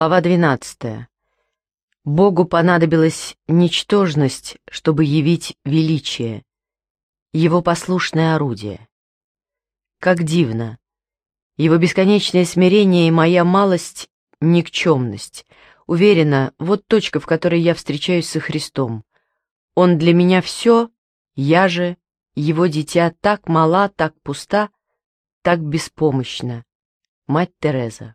Глава 12. Богу понадобилась ничтожность, чтобы явить величие, его послушное орудие. Как дивно! Его бесконечное смирение и моя малость — никчемность. Уверена, вот точка, в которой я встречаюсь со Христом. Он для меня все, я же, его дитя, так мала, так пуста, так беспомощна. Мать Тереза.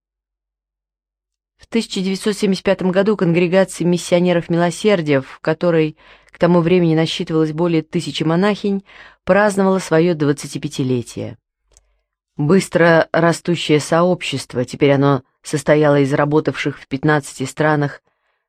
В 1975 году конгрегация миссионеров милосердия, в которой к тому времени насчитывалось более 1000 монахинь, праздновала свое 25-летие. Быстро растущее сообщество, теперь оно состояло из работавших в 15 странах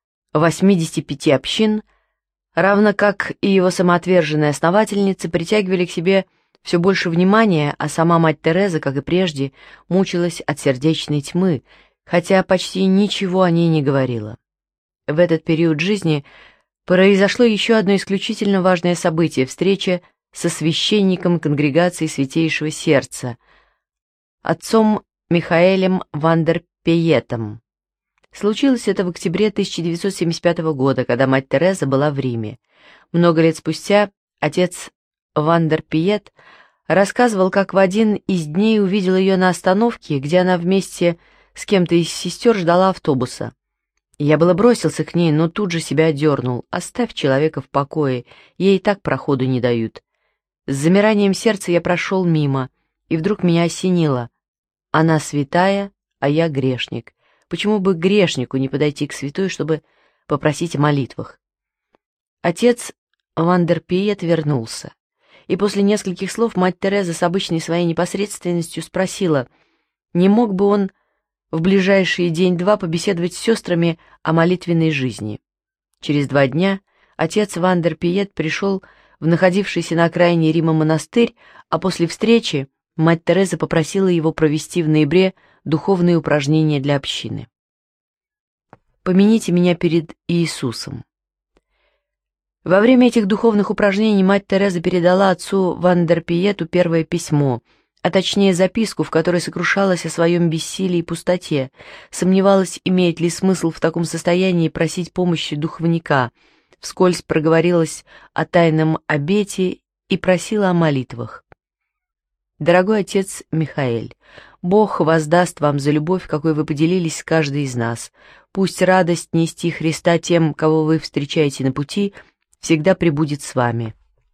85 общин, равно как и его самоотверженные основательницы, притягивали к себе все больше внимания, а сама мать Тереза, как и прежде, мучилась от сердечной тьмы, хотя почти ничего о ней не говорила. В этот период жизни произошло еще одно исключительно важное событие — встреча со священником конгрегации Святейшего Сердца, отцом Михаэлем Вандерпиетом. Случилось это в октябре 1975 года, когда мать Тереза была в Риме. Много лет спустя отец Вандерпиет рассказывал, как в один из дней увидел ее на остановке, где она вместе с кем-то из сестер ждала автобуса. Я было бросился к ней, но тут же себя одернул. Оставь человека в покое, ей и так проходу не дают. С замиранием сердца я прошел мимо, и вдруг меня осенило. Она святая, а я грешник. Почему бы грешнику не подойти к святой, чтобы попросить о молитвах? Отец Вандерпиет вернулся, и после нескольких слов мать Тереза с обычной своей непосредственностью спросила, не мог бы он в ближайший день-два побеседовать с сестрами о молитвенной жизни. Через 2 дня отец Вандерпиет пришел в находившийся на окраине Рима монастырь, а после встречи мать Тереза попросила его провести в ноябре духовные упражнения для общины. «Помяните меня перед Иисусом». Во время этих духовных упражнений мать Тереза передала отцу Вандерпиету первое письмо, а точнее записку, в которой сокрушалась о своем бессилии и пустоте, сомневалась, имеет ли смысл в таком состоянии просить помощи духовника, вскользь проговорилась о тайном обете и просила о молитвах. «Дорогой отец Михаэль, Бог воздаст вам за любовь, какой вы поделились с каждой из нас. Пусть радость нести Христа тем, кого вы встречаете на пути, всегда пребудет с вами.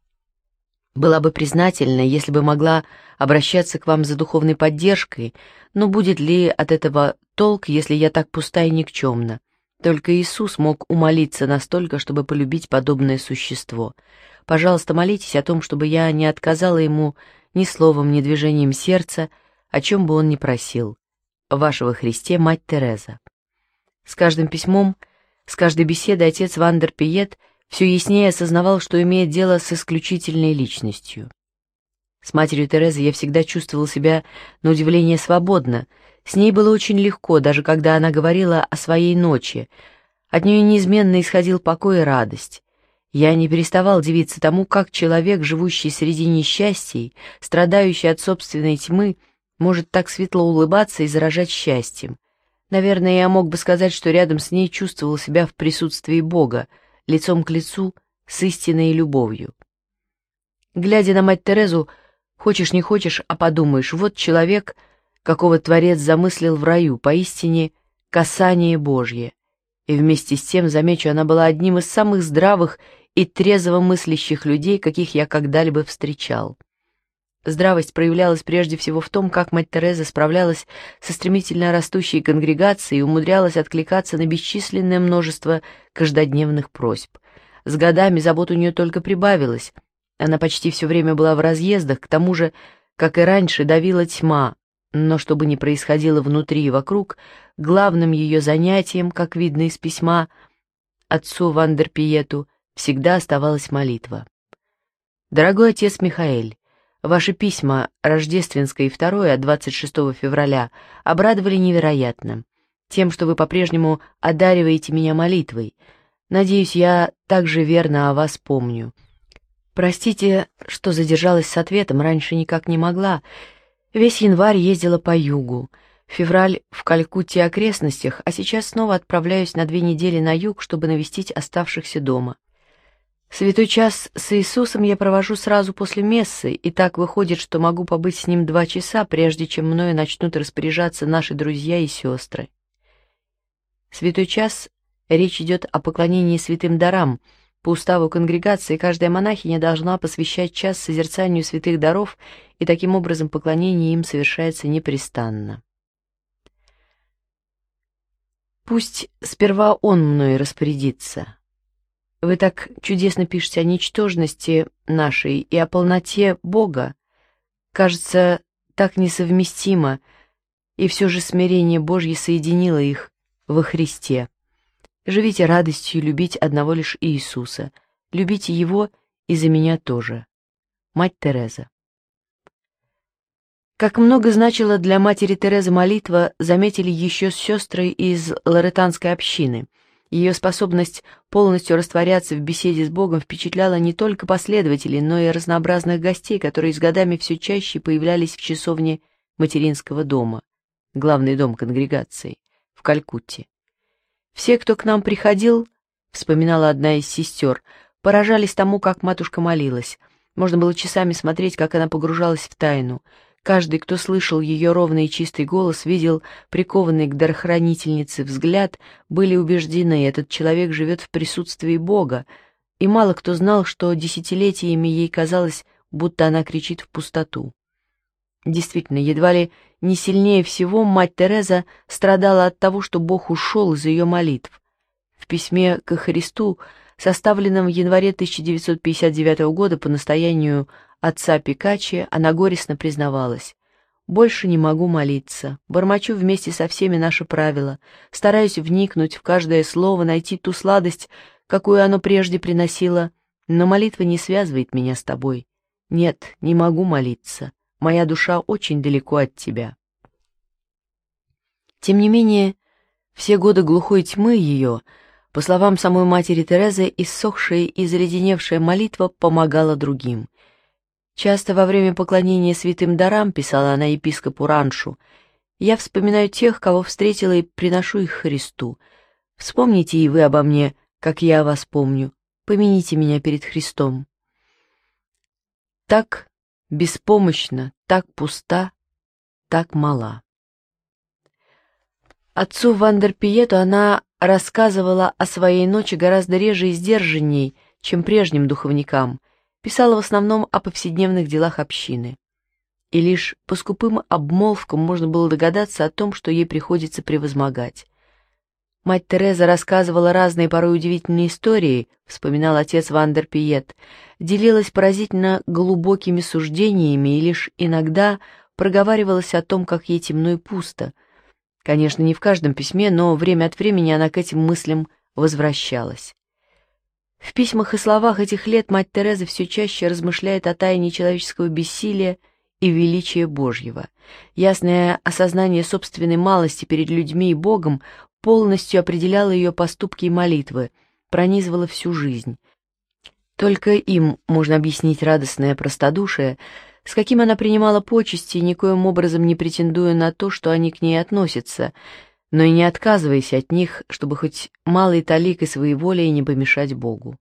Была бы признательна, если бы могла обращаться к вам за духовной поддержкой, но будет ли от этого толк, если я так пуста и никчемна? Только Иисус мог умолиться настолько, чтобы полюбить подобное существо. Пожалуйста, молитесь о том, чтобы я не отказала ему ни словом, ни движением сердца, о чем бы он ни просил. Ваша во Христе мать Тереза». С каждым письмом, с каждой беседой отец Вандерпиет все яснее осознавал, что имеет дело с исключительной личностью. С матерью Терезы я всегда чувствовал себя, на удивление, свободно. С ней было очень легко, даже когда она говорила о своей ночи. От нее неизменно исходил покой и радость. Я не переставал дивиться тому, как человек, живущий среди несчастий, страдающий от собственной тьмы, может так светло улыбаться и заражать счастьем. Наверное, я мог бы сказать, что рядом с ней чувствовал себя в присутствии Бога, лицом к лицу с истинной любовью. Глядя на мать Терезу, хочешь не хочешь, а подумаешь, вот человек, какого Творец замыслил в раю, поистине касание Божье. И вместе с тем, замечу, она была одним из самых здравых и трезво мыслящих людей, каких я когда-либо встречал. Здравость проявлялась прежде всего в том, как мать Тереза справлялась со стремительно растущей конгрегацией и умудрялась откликаться на бесчисленное множество каждодневных просьб. С годами забот у нее только прибавилось. Она почти все время была в разъездах, к тому же, как и раньше, давила тьма, но что бы ни происходило внутри и вокруг, главным ее занятием, как видно из письма отцу Вандерпиету, всегда оставалась молитва. «Дорогой отец Михаэль, ваши письма, рождественское и второе от 26 февраля, обрадовали невероятно. Тем, что вы по-прежнему одариваете меня молитвой. Надеюсь, я также верно о вас помню. Простите, что задержалась с ответом, раньше никак не могла. Весь январь ездила по югу. Февраль в Калькутте и окрестностях, а сейчас снова отправляюсь на 2 недели на юг, чтобы навестить оставшихся дома. Святой час с Иисусом я провожу сразу после мессы, и так выходит, что могу побыть с Ним 2 часа, прежде чем мною начнут распоряжаться наши друзья и сестры. Святой час — речь идет о поклонении святым дарам. По уставу конгрегации каждая монахиня должна посвящать час созерцанию святых даров, и таким образом поклонение им совершается непрестанно. Пусть сперва Он мною распорядится. Вы так чудесно пишете о ничтожности нашей и о полноте Бога. Кажется, так несовместимо, и все же смирение Божье соединило их во Христе. Живите радостью любить одного лишь Иисуса. Любите Его и за меня тоже. Мать Тереза. Как много значила для матери Терезы молитва, заметили еще сестры из лоретанской общины. Ее способность полностью растворяться в беседе с Богом впечатляла не только последователей, но и разнообразных гостей, которые с годами все чаще появлялись в часовне материнского дома, главный дом конгрегации, в Калькутте. Все, кто к нам приходил, вспоминала одна из сестер, поражались тому, как матушка молилась. Можно было часами смотреть, как она погружалась в тайну. Каждый, кто слышал ее ровный и чистый голос, видел прикованный к дарохранительнице взгляд, были убеждены, этот человек живет в присутствии Бога, и мало кто знал, что десятилетиями ей казалось, будто она кричит в пустоту. Действительно, едва ли не сильнее всего мать Тереза страдала от того, что Бог ушел из ее молитв. В письме ко Христу, составленном в январе 1959 года по настоянию отца Пикачи, она горестно признавалась: «Больше не могу молиться, бормочу вместе со всеми наши правила, стараюсь вникнуть в каждое слово, найти ту сладость, какую оно прежде приносило, но молитва не связывает меня с тобой. Нет, не могу молиться, моя душа очень далеко от тебя». Тем не менее, все годы глухой тьмы ее, по словам самой матери Терезы, иссохшая и заледеневшая молитва помогала другим. Часто во время поклонения святым дарам, писала она епископу Раншу, я вспоминаю тех, кого встретила, и приношу их Христу. Вспомните и вы обо мне, как я о вас помню. Помяните меня перед Христом. Так беспомощна, так пуста, так мала. Отцу Вандерпиету она рассказывала о своей ночи гораздо реже и сдержанней, чем прежним духовникам, писала в основном о повседневных делах общины. И лишь по скупым обмолвкам можно было догадаться о том, что ей приходится превозмогать. Мать Тереза рассказывала разные порой удивительные истории, вспоминал отец Вандерпиет, делилась поразительно глубокими суждениями и лишь иногда проговаривалась о том, как ей темно и пусто. Конечно, не в каждом письме, но время от времени она к этим мыслям возвращалась. В письмах и словах этих лет мать Тереза все чаще размышляет о тайне человеческого бессилия и величия Божьего. Ясное осознание собственной малости перед людьми и Богом полностью определяло ее поступки и молитвы, пронизывало всю жизнь. Только им можно объяснить радостное простодушие, с каким она принимала почести, никоим образом не претендуя на то, что они к ней относятся, но и не отказываясь от них, чтобы хоть малой таликой своеволия не помешать Богу.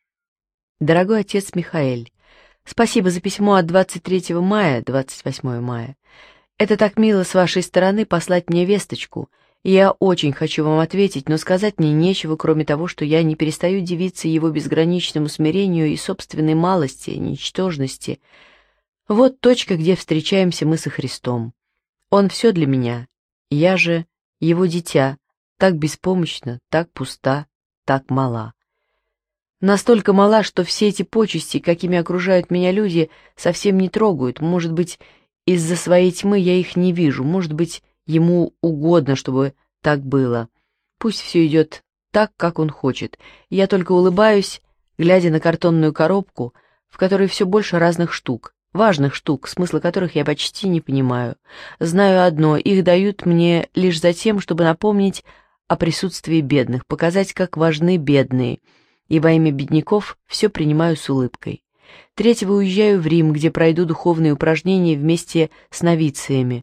Дорогой отец Михаэль, спасибо за письмо от 23 мая, 28 мая. Это так мило с вашей стороны послать мне весточку. Я очень хочу вам ответить, но сказать мне нечего, кроме того, что я не перестаю дивиться его безграничному смирению и собственной малости, ничтожности. Вот точка, где встречаемся мы со Христом. Он все для меня, я же его дитя, так беспомощна, так пуста, так мала. Настолько мала, что все эти почести, какими окружают меня люди, совсем не трогают. Может быть, из-за своей тьмы я их не вижу, может быть, ему угодно, чтобы так было. Пусть все идет так, как он хочет. Я только улыбаюсь, глядя на картонную коробку, в которой все больше разных штук, важных штук, смысла которых я почти не понимаю. Знаю одно, их дают мне лишь за тем, чтобы напомнить о присутствии бедных, показать, как важны бедные, и во имя бедняков все принимаю с улыбкой. 3-го уезжаю в Рим, где пройду духовные упражнения вместе с новициями.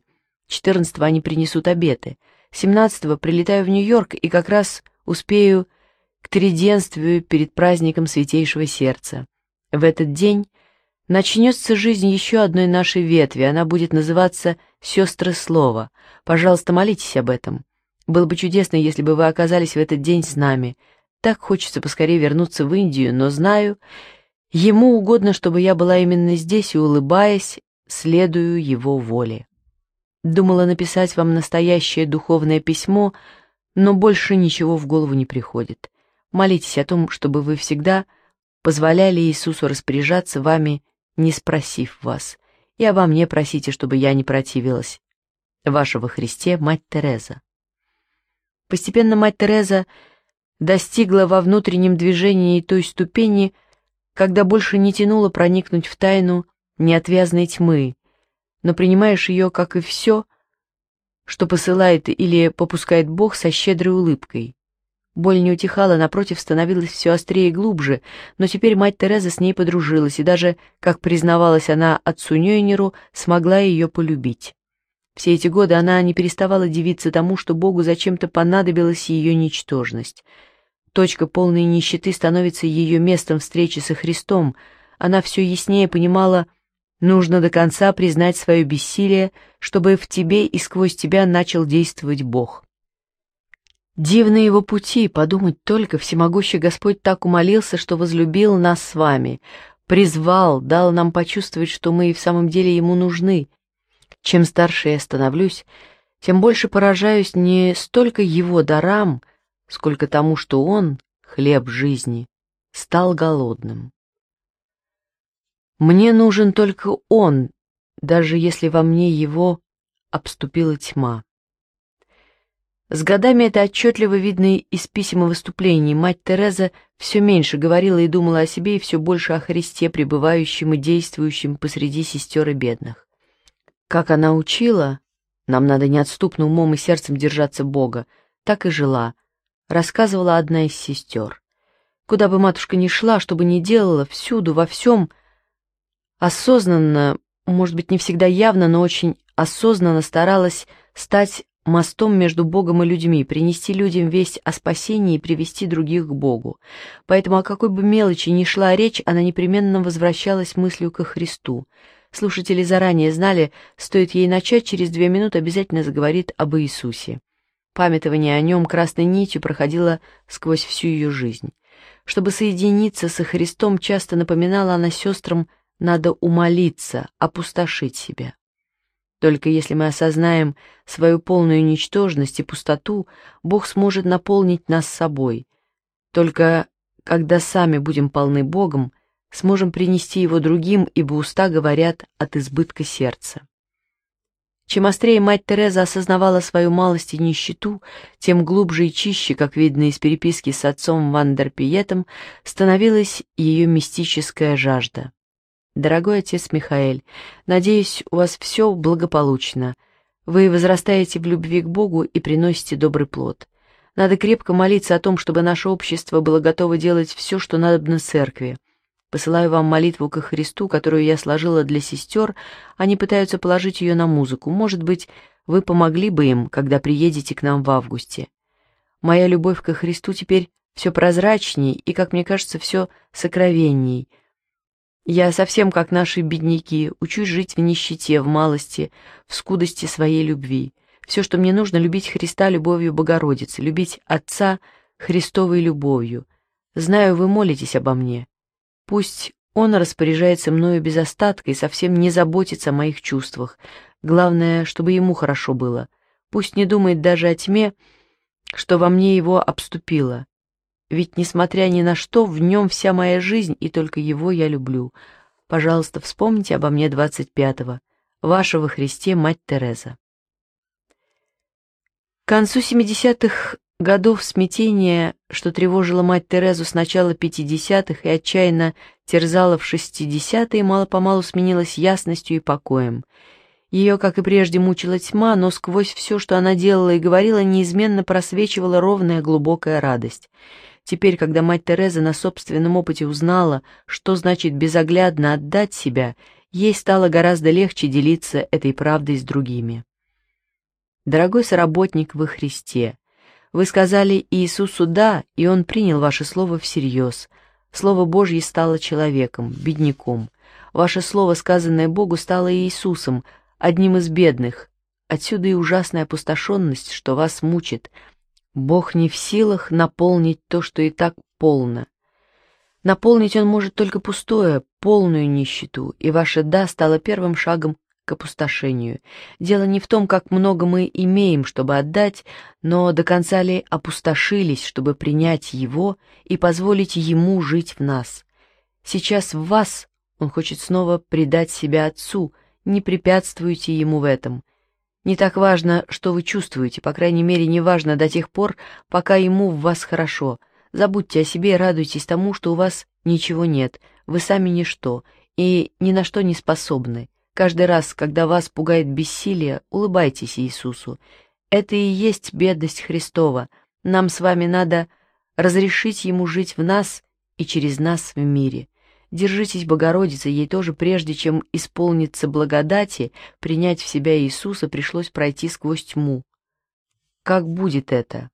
14-го они принесут обеты. 17-го прилетаю в Нью-Йорк и как раз успею к треденствию перед праздником Святейшего Сердца. В этот день начнется жизнь еще одной нашей ветви, она будет называться «Сестры Слова». Пожалуйста, молитесь об этом. Было бы чудесно, если бы вы оказались в этот день с нами. Так хочется поскорее вернуться в Индию, но знаю, ему угодно, чтобы я была именно здесь и, улыбаясь, следую его воле. Думала написать вам настоящее духовное письмо, но больше ничего в голову не приходит. Молитесь о том, чтобы вы всегда позволяли Иисусу распоряжаться вами, не спросив вас, и обо мне просите, чтобы я не противилась. Ваша во Христе мать Тереза. Постепенно мать Тереза достигла во внутреннем движении той ступени, когда больше не тянуло проникнуть в тайну неотвязной тьмы, но принимаешь ее, как и все, что посылает или попускает Бог, со щедрой улыбкой. Боль не утихала, напротив, становилась все острее и глубже, но теперь мать Тереза с ней подружилась, и даже, как признавалась она отцу Нёйнеру, смогла ее полюбить. Все эти годы она не переставала дивиться тому, что Богу зачем-то понадобилась ее ничтожность. Точка полной нищеты становится ее местом встречи со Христом. Она все яснее понимала, нужно до конца признать свое бессилие, чтобы в тебе и сквозь тебя начал действовать Бог. Дивны его пути, подумать только, всемогущий Господь так умолился, что возлюбил нас с вами, призвал, дал нам почувствовать, что мы и в самом деле ему нужны. Чем старше я становлюсь, тем больше поражаюсь не столько его дарам, сколько тому, что он, хлеб жизни, стал голодным. Мне нужен только он, даже если во мне его обступила тьма. С годами это отчетливо видно из писем и выступлений. Мать Тереза все меньше говорила и думала о себе, и все больше о Христе, пребывающем и действующем посреди сестер и бедных. Как она учила, нам надо неотступно умом и сердцем держаться Бога, так и жила, рассказывала одна из сестер. Куда бы матушка ни шла, что бы ни делала, всюду, во всем, осознанно, может быть, не всегда явно, но очень осознанно старалась стать мостом между Богом и людьми, принести людям весть о спасении и привести других к Богу. Поэтому о какой бы мелочи ни шла речь, она непременно возвращалась мыслью ко Христу. Слушатели заранее знали, стоит ей начать, через 2 минуты обязательно заговорит об Иисусе. Памятование о нем красной нитью проходило сквозь всю ее жизнь. Чтобы соединиться со Христом, часто напоминала она сестрам, надо умолиться, опустошить себя. Только если мы осознаем свою полную ничтожность и пустоту, Бог сможет наполнить нас собой. Только когда сами будем полны Богом, сможем принести Его другим, ибо уста говорят от избытка сердца. Чем острее мать Тереза осознавала свою малость и нищету, тем глубже и чище, как видно из переписки с отцом Вандерпиетом, становилась ее мистическая жажда. Дорогой отец Михаэль, надеюсь, у вас все благополучно. Вы возрастаете в любви к Богу и приносите добрый плод. Надо крепко молиться о том, чтобы наше общество было готово делать все, что надобно церкви. Посылаю вам молитву ко Христу, которую я сложила для сестер, они пытаются положить ее на музыку. Может быть, вы помогли бы им, когда приедете к нам в августе. Моя любовь ко Христу теперь все прозрачней и, как мне кажется, все сокровенней. Я совсем как наши бедняки, учусь жить в нищете, в малости, в скудости своей любви. Все, что мне нужно, любить Христа любовью Богородицы, любить Отца Христовой любовью. Знаю, вы молитесь обо мне. Пусть Он распоряжается мною без остатка и совсем не заботится о моих чувствах. Главное, чтобы Ему хорошо было. Пусть не думает даже о тьме, что во мне Его обступило. Ведь, несмотря ни на что, в нем вся моя жизнь, и только его я люблю. Пожалуйста, вспомните обо мне 25-го. Ваша во Христе мать Тереза. К концу 70-х годов смятение, что тревожило мать Терезу с начала 50-х и отчаянно терзало в 60-е, мало-помалу сменилось ясностью и покоем. Ее, как и прежде, мучила тьма, но сквозь все, что она делала и говорила, неизменно просвечивала ровная глубокая радость. Теперь, когда мать Тереза на собственном опыте узнала, что значит безоглядно отдать себя, ей стало гораздо легче делиться этой правдой с другими. Дорогой соработник во Христе, вы сказали Иисусу «да», и Он принял ваше слово всерьез. Слово Божье стало человеком, бедняком. Ваше слово, сказанное Богу, стало Иисусом, одним из бедных. Отсюда и ужасная опустошенность, что вас мучит. Бог не в силах наполнить то, что и так полно. Наполнить Он может только пустое, полную нищету, и ваше «да» стало первым шагом к опустошению. Дело не в том, как много мы имеем, чтобы отдать, но до конца ли опустошились, чтобы принять Его и позволить Ему жить в нас. Сейчас в вас Он хочет снова предать себя Отцу, не препятствуйте Ему в этом. Не так важно, что вы чувствуете, по крайней мере, не важно до тех пор, пока Ему в вас хорошо. Забудьте о себе и радуйтесь тому, что у вас ничего нет, вы сами ничто и ни на что не способны. Каждый раз, когда вас пугает бессилие, улыбайтесь Иисусу. Это и есть бедность Христова. Нам с вами надо разрешить Ему жить в нас и через нас в мире. Держитесь Богородицы, ей тоже, прежде чем исполниться благодати, принять в себя Иисуса, пришлось пройти сквозь тьму. Как будет это?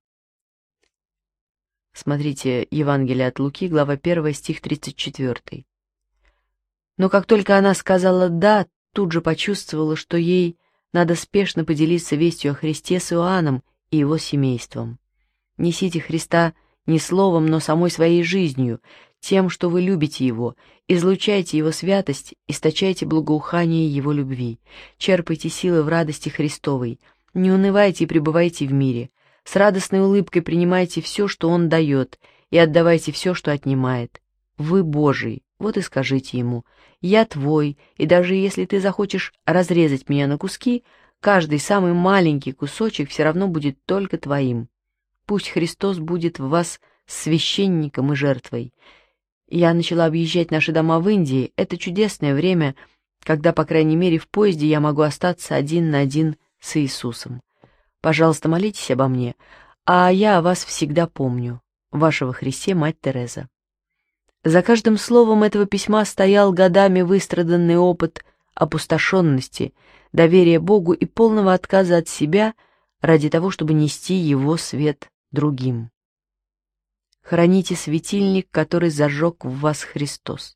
Смотрите Евангелие от Луки, глава 1, стих 34. Но как только она сказала «да», тут же почувствовала, что ей надо спешно поделиться вестью о Христе с Иоанном и его семейством. Несите Христа не словом, но самой своей жизнью, тем, что вы любите Его, излучайте Его святость, источайте благоухание Его любви, черпайте силы в радости Христовой, не унывайте и пребывайте в мире, с радостной улыбкой принимайте все, что Он дает, и отдавайте все, что отнимает. Вы Божий, вот и скажите Ему: «Я твой, и даже если ты захочешь разрезать меня на куски, каждый самый маленький кусочек все равно будет только твоим. Пусть Христос будет в вас священником и жертвой». Я начала объезжать наши дома в Индии. Это чудесное время, когда, по крайней мере, в поезде я могу остаться один на один с Иисусом. Пожалуйста, молитесь обо мне, а я о вас всегда помню. Ваша во Христе мать Тереза. За каждым словом этого письма стоял годами выстраданный опыт опустошенности, доверия Богу и полного отказа от себя ради того, чтобы нести Его свет другим. Храните светильник, который зажег в вас Христос.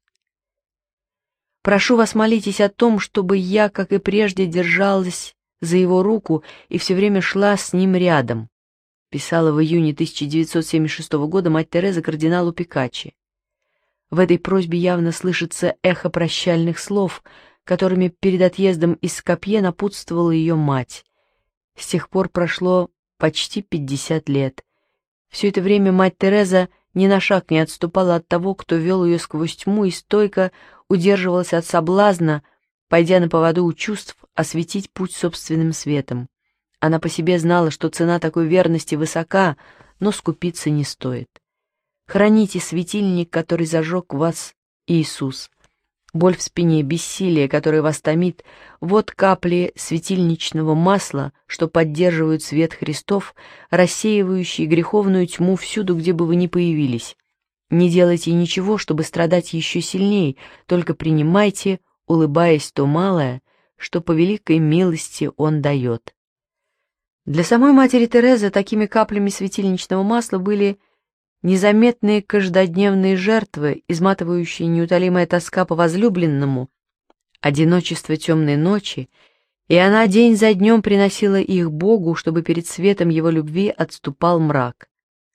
Прошу вас, молитесь о том, чтобы я, как и прежде, держалась за Его руку и все время шла с Ним рядом, писала в июне 1976 года мать Тереза кардиналу Пикаччи. В этой просьбе явно слышится эхо прощальных слов, которыми перед отъездом из Скопье напутствовала ее мать. С тех пор прошло почти 50 лет. Все это время мать Тереза ни на шаг не отступала от того, кто вел ее сквозь тьму, и стойко удерживалась от соблазна, пойдя на поводу у чувств, осветить путь собственным светом. Она по себе знала, что цена такой верности высока, но скупиться не стоит. Храните светильник, который зажег вас Иисус. Боль в спине, бессилие, которое вас томит, вот капли светильничного масла, что поддерживают свет Христов, рассеивающий греховную тьму всюду, где бы вы ни появились. Не делайте ничего, чтобы страдать еще сильнее, только принимайте, улыбаясь, то малое, что по великой милости Он дает. Для самой матери Терезы такими каплями светильничного масла были незаметные каждодневные жертвы, изматывающие неутолимая тоска по возлюбленному, одиночество темной ночи, и она день за днем приносила их Богу, чтобы перед светом Его любви отступал мрак.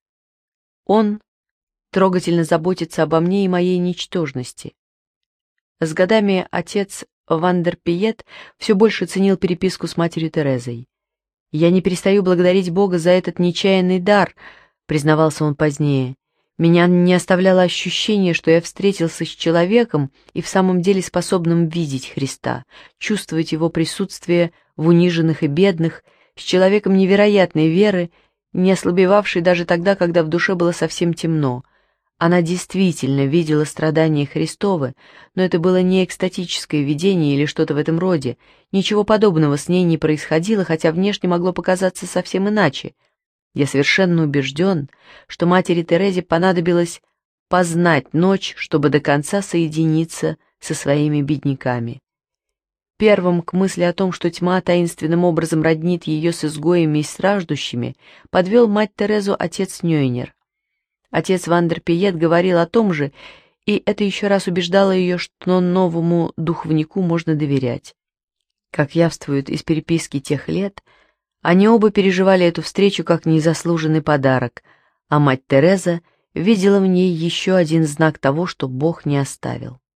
Он трогательно заботится обо мне и моей ничтожности. С годами отец Вандерпиет все больше ценил переписку с матерью Терезой. «Я не перестаю благодарить Бога за этот нечаянный дар», — признавался он позднее. «Меня не оставляло ощущение, что я встретился с человеком и в самом деле способным видеть Христа, чувствовать Его присутствие в униженных и бедных, с человеком невероятной веры, не ослабевавшей даже тогда, когда в душе было совсем темно. Она действительно видела страдания Христовы, но это было не экстатическое видение или что-то в этом роде. Ничего подобного с ней не происходило, хотя внешне могло показаться совсем иначе. Я совершенно убежден, что матери Терезе понадобилось познать ночь, чтобы до конца соединиться со своими бедняками. Первым к мысли о том, что тьма таинственным образом роднит ее с изгоями и страждущими, подвел мать Терезу отец Нёйнер. Отец Вандерпиет говорил о том же, и это еще раз убеждало ее, что новому духовнику можно доверять. Как явствует из переписки тех лет, они оба переживали эту встречу как незаслуженный подарок, а мать Тереза видела в ней еще один знак того, что Бог не оставил.